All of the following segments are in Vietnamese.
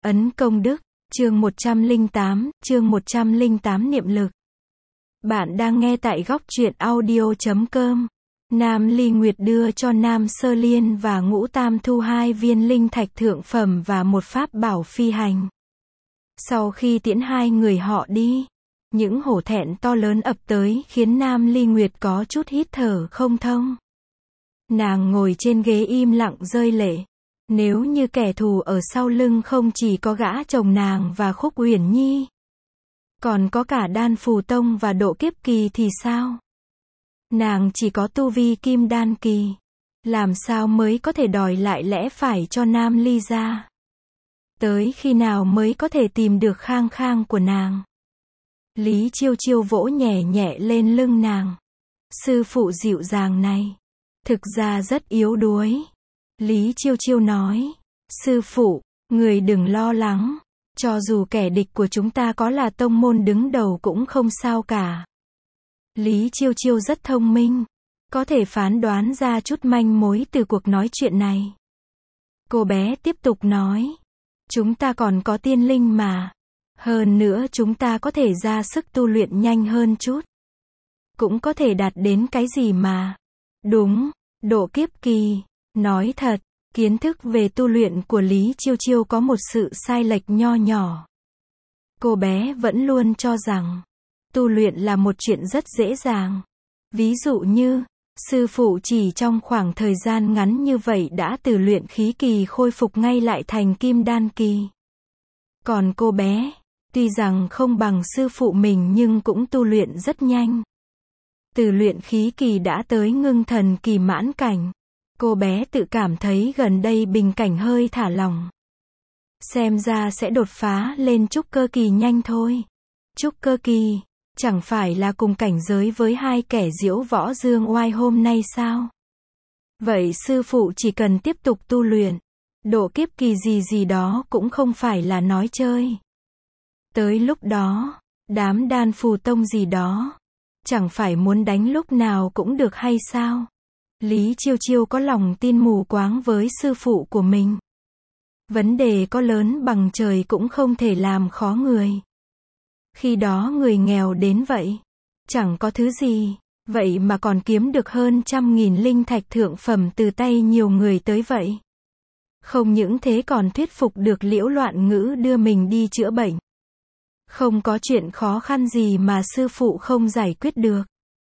Ấn công đức, chương 108 niệm lực. Bạn đang nghe tại góc truyện audio.com. Nam Ly Nguyệt đưa cho Nam Sơ Liên và Ngũ Tam Thu 2 viên linh thạch thượng phẩm và một pháp bảo phi hành. Sau khi tiễn hai người họ đi, những hổ thẹn to lớn ập tới khiến Nam Ly Nguyệt có chút hít thở không thông. Nàng ngồi trên ghế im lặng rơi lệ. Nếu như kẻ thù ở sau lưng không chỉ có gã chồng nàng và Khúc Uyển Nhi, còn có cả Đan Phù Tông và Độ Kiếp Kỳ thì sao? Nàng chỉ có tu vi Kim Đan Kỳ, làm sao mới có thể đòi lại lẽ phải cho Nam Ly gia? Tới khi nào mới có thể tìm được khang khang của nàng? Lý Chiêu Chiêu vỗ nhẹ nhẹ lên lưng nàng. Sư phụ dịu dàng này, thực ra rất yếu đuối. Lý Chiêu Chiêu nói, sư phụ, người đừng lo lắng, cho dù kẻ địch của chúng ta có là tông môn đứng đầu cũng không sao cả. Lý Chiêu Chiêu rất thông minh, có thể phán đoán ra chút manh mối từ cuộc nói chuyện này. Cô bé tiếp tục nói, chúng ta còn có tiên linh mà, hơn nữa chúng ta có thể ra sức tu luyện nhanh hơn chút, cũng có thể đạt đến cái gì mà. Đúng, Độ Kiếp Kỳ. Nói thật, kiến thức về tu luyện của Lý Chiêu Chiêu có một sự sai lệch nho nhỏ. Cô bé vẫn luôn cho rằng, tu luyện là một chuyện rất dễ dàng. Ví dụ như, sư phụ chỉ trong khoảng thời gian ngắn như vậy đã từ luyện khí kỳ khôi phục ngay lại thành Kim Đan Kỳ. Còn cô bé, tuy rằng không bằng sư phụ mình nhưng cũng tu luyện rất nhanh. Từ luyện khí kỳ đã tới ngưng thần kỳ mãn cảnh. Cô bé tự cảm thấy gần đây bình cảnh hơi thả lỏng. Xem ra sẽ đột phá lên trúc cơ kỳ nhanh thôi. Trúc cơ kỳ, chẳng phải là cùng cảnh giới với hai kẻ diễu võ dương oai hôm nay sao? Vậy sư phụ chỉ cần tiếp tục tu luyện, độ kiếp kỳ gì gì đó cũng không phải là nói chơi. Tới lúc đó, đám Đan Phù Tông gì đó, chẳng phải muốn đánh lúc nào cũng được hay sao? Lý Chiêu Chiêu có lòng tin mù quáng với sư phụ của mình. Vấn đề có lớn bằng trời cũng không thể làm khó người. Khi đó người nghèo đến vậy, chẳng có thứ gì, vậy mà còn kiếm được hơn 100.000 linh thạch thượng phẩm từ tay nhiều người tới vậy. Không những thế còn thuyết phục được Liễu Loạn Ngữ đưa mình đi chữa bệnh. Không có chuyện khó khăn gì mà sư phụ không giải quyết được.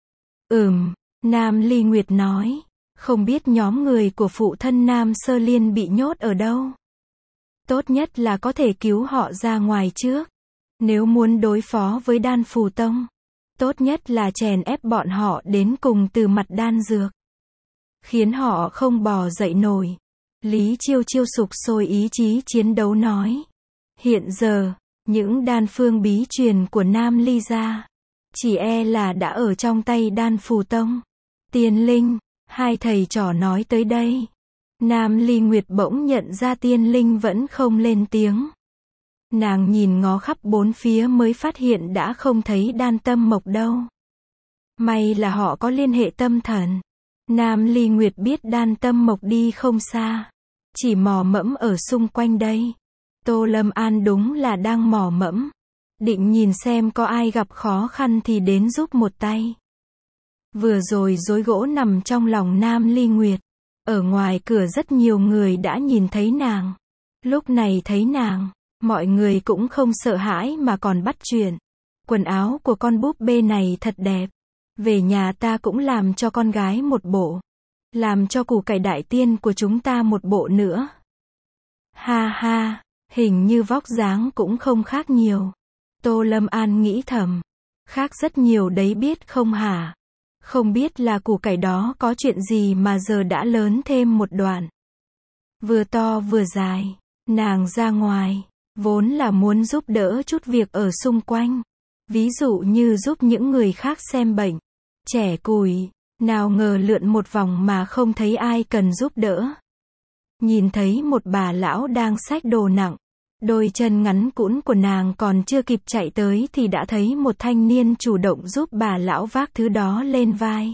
Nam Ly Nguyệt nói, không biết nhóm người của phụ thân Nam Sơ Liên bị nhốt ở đâu. Tốt nhất là có thể cứu họ ra ngoài trước. Nếu muốn đối phó với Đan Phù Tông, tốt nhất là chèn ép bọn họ đến cùng từ mặt đan dược, khiến họ không bò dậy nổi. Lý Chiêu Chiêu sục sôi ý chí chiến đấu nói, hiện giờ, những đan phương bí truyền của Nam Ly gia, chỉ e là đã ở trong tay Đan Phù Tông. Tiên linh, hai thầy trò nói tới đây. Nam Ly Nguyệt bỗng nhận ra tiên linh vẫn không lên tiếng. Nàng nhìn ngó khắp bốn phía mới phát hiện đã không thấy Đan Tâm Mộc đâu. May là họ có liên hệ tâm thần. Nam Ly Nguyệt biết Đan Tâm Mộc đi không xa, chỉ mò mẫm ở xung quanh đây. Tô Lâm An đúng là đang mò mẫm, định nhìn xem có ai gặp khó khăn thì đến giúp một tay. Vừa rồi rối gỗ nằm trong lòng Nam Ly Nguyệt. Ở ngoài cửa rất nhiều người đã nhìn thấy nàng. Lúc này thấy nàng, mọi người cũng không sợ hãi mà còn bắt chuyện. Quần áo của con búp bê này thật đẹp. Về nhà ta cũng làm cho con gái một bộ. Làm cho củ cải đại tiên của chúng ta một bộ nữa. Ha ha, hình như vóc dáng cũng không khác nhiều. Tô Lâm An nghĩ thầm. Khác rất nhiều đấy biết không hả? Không biết là củ cải đó có chuyện gì mà giờ đã lớn thêm một đoạn. Vừa to vừa dài, nàng ra ngoài, vốn là muốn giúp đỡ chút việc ở xung quanh. Ví dụ như giúp những người khác xem bệnh, trẻ củi, nào ngờ lượn một vòng mà không thấy ai cần giúp đỡ. Nhìn thấy một bà lão đang xách đồ nặng, đôi chân ngắn cũn của nàng còn chưa kịp chạy tới thì đã thấy một thanh niên chủ động giúp bà lão vác thứ đó lên vai.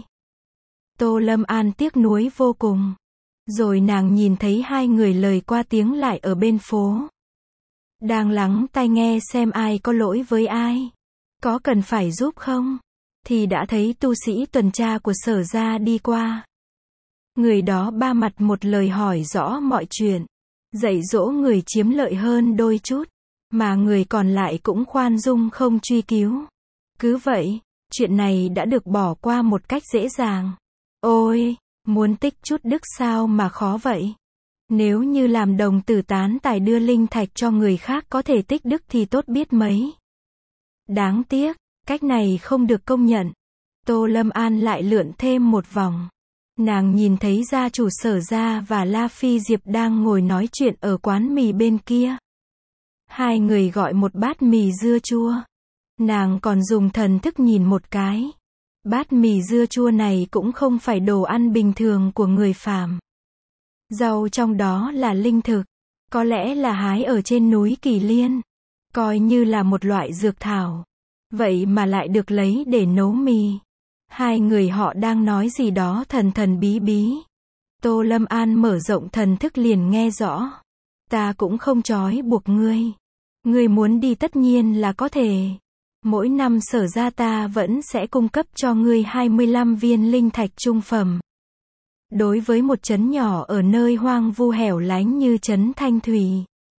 Tô Lâm An tiếc nuối vô cùng. Rồi nàng nhìn thấy hai người lời qua tiếng lại ở bên phố. Đang lắng tai nghe xem ai có lỗi với ai. Có cần phải giúp không? Thì đã thấy tu sĩ tuần tra của Sở gia đi qua. Người đó ba mặt một lời hỏi rõ mọi chuyện. Dạy dỗ người chiếm lợi hơn đôi chút. Mà người còn lại cũng khoan dung không truy cứu. Cứ vậy, chuyện này đã được bỏ qua một cách dễ dàng. Ôi, muốn tích chút đức sao mà khó vậy? Nếu như làm đồng tử tán tài đưa linh thạch cho người khác có thể tích đức thì tốt biết mấy. Đáng tiếc, cách này không được công nhận. Tô Lâm An lại lượn thêm một vòng. Nàng nhìn thấy gia chủ Sở gia và La Phi Diệp đang ngồi nói chuyện ở quán mì bên kia. Hai người gọi một bát mì dưa chua. Nàng còn dùng thần thức nhìn một cái. Bát mì dưa chua này cũng không phải đồ ăn bình thường của người phàm. Rau trong đó là linh thực. Có lẽ là hái ở trên núi Kỳ Liên. Coi như là một loại dược thảo. Vậy mà lại được lấy để nấu mì. Hai người họ đang nói gì đó thần thần bí bí. Tô Lâm An mở rộng thần thức liền nghe rõ. Ta cũng không trói buộc ngươi. Ngươi muốn đi tất nhiên là có thể. Mỗi năm Sở gia ta vẫn sẽ cung cấp cho ngươi 25 viên linh thạch trung phẩm. Đối với một trấn nhỏ ở nơi hoang vu hẻo lánh như trấn Thanh Thủy,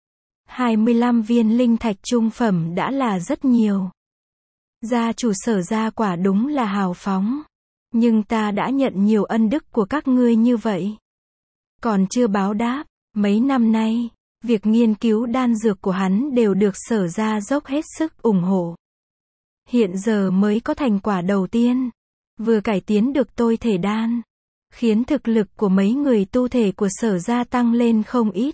25 viên linh thạch trung phẩm đã là rất nhiều. Gia chủ Sở gia quả đúng là hào phóng. Nhưng ta đã nhận nhiều ân đức của các ngươi như vậy. Còn chưa báo đáp, mấy năm nay, việc nghiên cứu đan dược của hắn đều được Sở gia dốc hết sức ủng hộ. Hiện giờ mới có thành quả đầu tiên. Vừa cải tiến được tôi thể đan. Khiến thực lực của mấy người tu thể của Sở gia tăng lên không ít.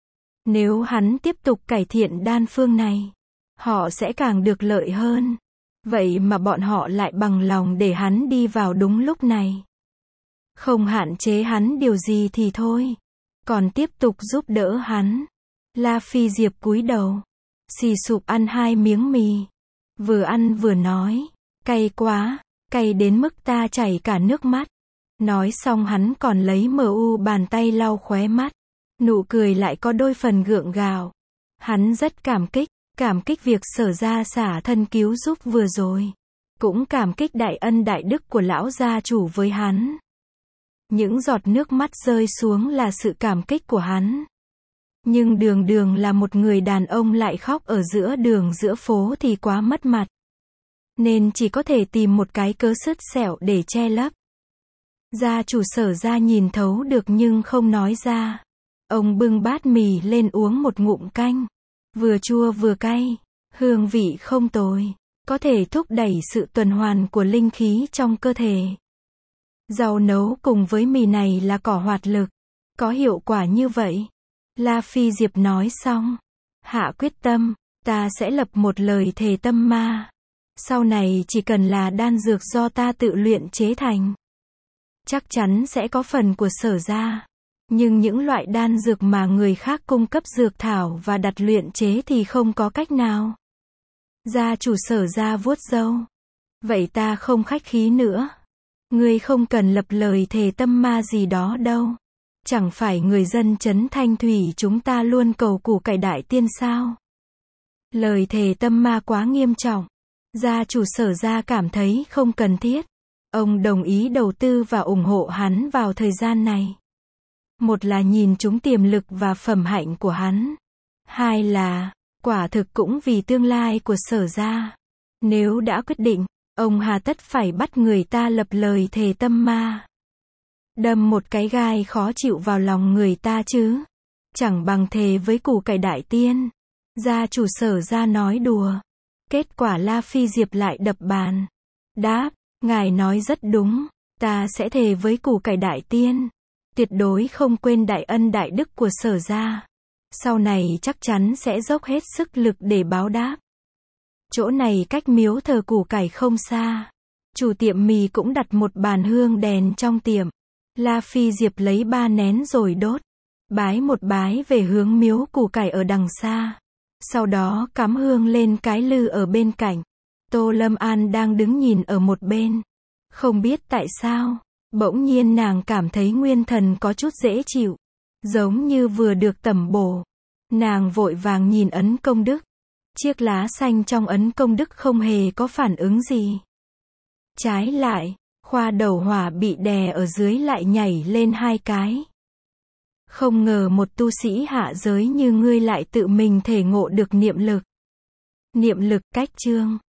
Nếu hắn tiếp tục cải thiện đan phương này, họ sẽ càng được lợi hơn. Vậy mà bọn họ lại bằng lòng để hắn đi vào đúng lúc này. Không hạn chế hắn điều gì thì thôi. Còn tiếp tục giúp đỡ hắn. La Phi Diệp cúi đầu. Xì sụp ăn 2 miếng mì. Vừa ăn vừa nói. Cay quá, cay đến mức ta chảy cả nước mắt. Nói xong hắn còn lấy bàn tay lau khóe mắt. Nụ cười lại có đôi phần gượng gạo. Hắn rất cảm kích việc Sở gia xả thân cứu giúp vừa rồi. Cũng cảm kích đại ân đại đức của lão gia chủ với hắn. Những giọt nước mắt rơi xuống là sự cảm kích của hắn. Nhưng đường là một người đàn ông lại khóc ở giữa đường giữa phố thì quá mất mặt. Nên chỉ có thể tìm một cái cớ sứt sẹo để che lấp. Gia chủ Sở gia nhìn thấu được nhưng không nói ra. Ông bưng bát mì lên uống một ngụm canh. Vừa chua vừa cay. Hương vị không tồi. Có thể thúc đẩy sự tuần hoàn của linh khí trong cơ thể. Rau nấu cùng với mì này là cỏ hoạt lực. Có hiệu quả như vậy. La Phi Diệp nói xong. Hạ quyết tâm. Ta sẽ lập một lời thề tâm ma. Sau này chỉ cần là đan dược do ta tự luyện chế thành. Chắc chắn sẽ có phần của Sở gia. Nhưng những loại đan dược mà người khác cung cấp dược thảo và đặt luyện chế thì không có cách nào. Gia chủ Sở gia vuốt râu. Vậy ta không khách khí nữa. Ngươi không cần lập lời thề tâm ma gì đó đâu. Chẳng phải người dân trấn Thanh Thủy chúng ta luôn cầu củ cải đại tiên sao? Lời thề tâm ma quá nghiêm trọng. Gia chủ Sở gia cảm thấy không cần thiết. Ông đồng ý đầu tư và ủng hộ hắn vào thời gian này. Một là nhìn chúng tiềm lực và phẩm hạnh của hắn. Hai là, quả thực cũng vì tương lai của Sở gia. Nếu đã quyết định, ông hà tất phải bắt người ta lập lời thề tâm ma. Đâm một cái gai khó chịu vào lòng người ta chứ. Chẳng bằng thề với củ cải đại tiên. Gia chủ Sở gia nói đùa. Kết quả La Phi Diệp lại đập bàn. Đáp, ngài nói rất đúng. Ta sẽ thề với củ cải đại tiên. Tuyệt đối không quên đại ân đại đức của Sở gia. Sau này chắc chắn sẽ dốc hết sức lực để báo đáp. Chỗ này cách miếu thờ củ cải không xa. Chủ tiệm mì cũng đặt một bàn hương đèn trong tiệm. La Phi Diệp lấy 3 nén rồi đốt. Bái một bái về hướng miếu củ cải ở đằng xa. Sau đó cắm hương lên cái lư ở bên cạnh. Tô Lâm An đang đứng nhìn ở một bên. Không biết tại sao, bỗng nhiên nàng cảm thấy nguyên thần có chút dễ chịu. Giống như vừa được tẩm bổ. Nàng vội vàng nhìn ấn công đức. Chiếc lá xanh trong ấn công đức không hề có phản ứng gì. Trái lại, khoa đầu hỏa bị đè ở dưới lại nhảy lên 2 cái. Không ngờ một tu sĩ hạ giới như ngươi lại tự mình thể ngộ được niệm lực. Niệm lực cách chương.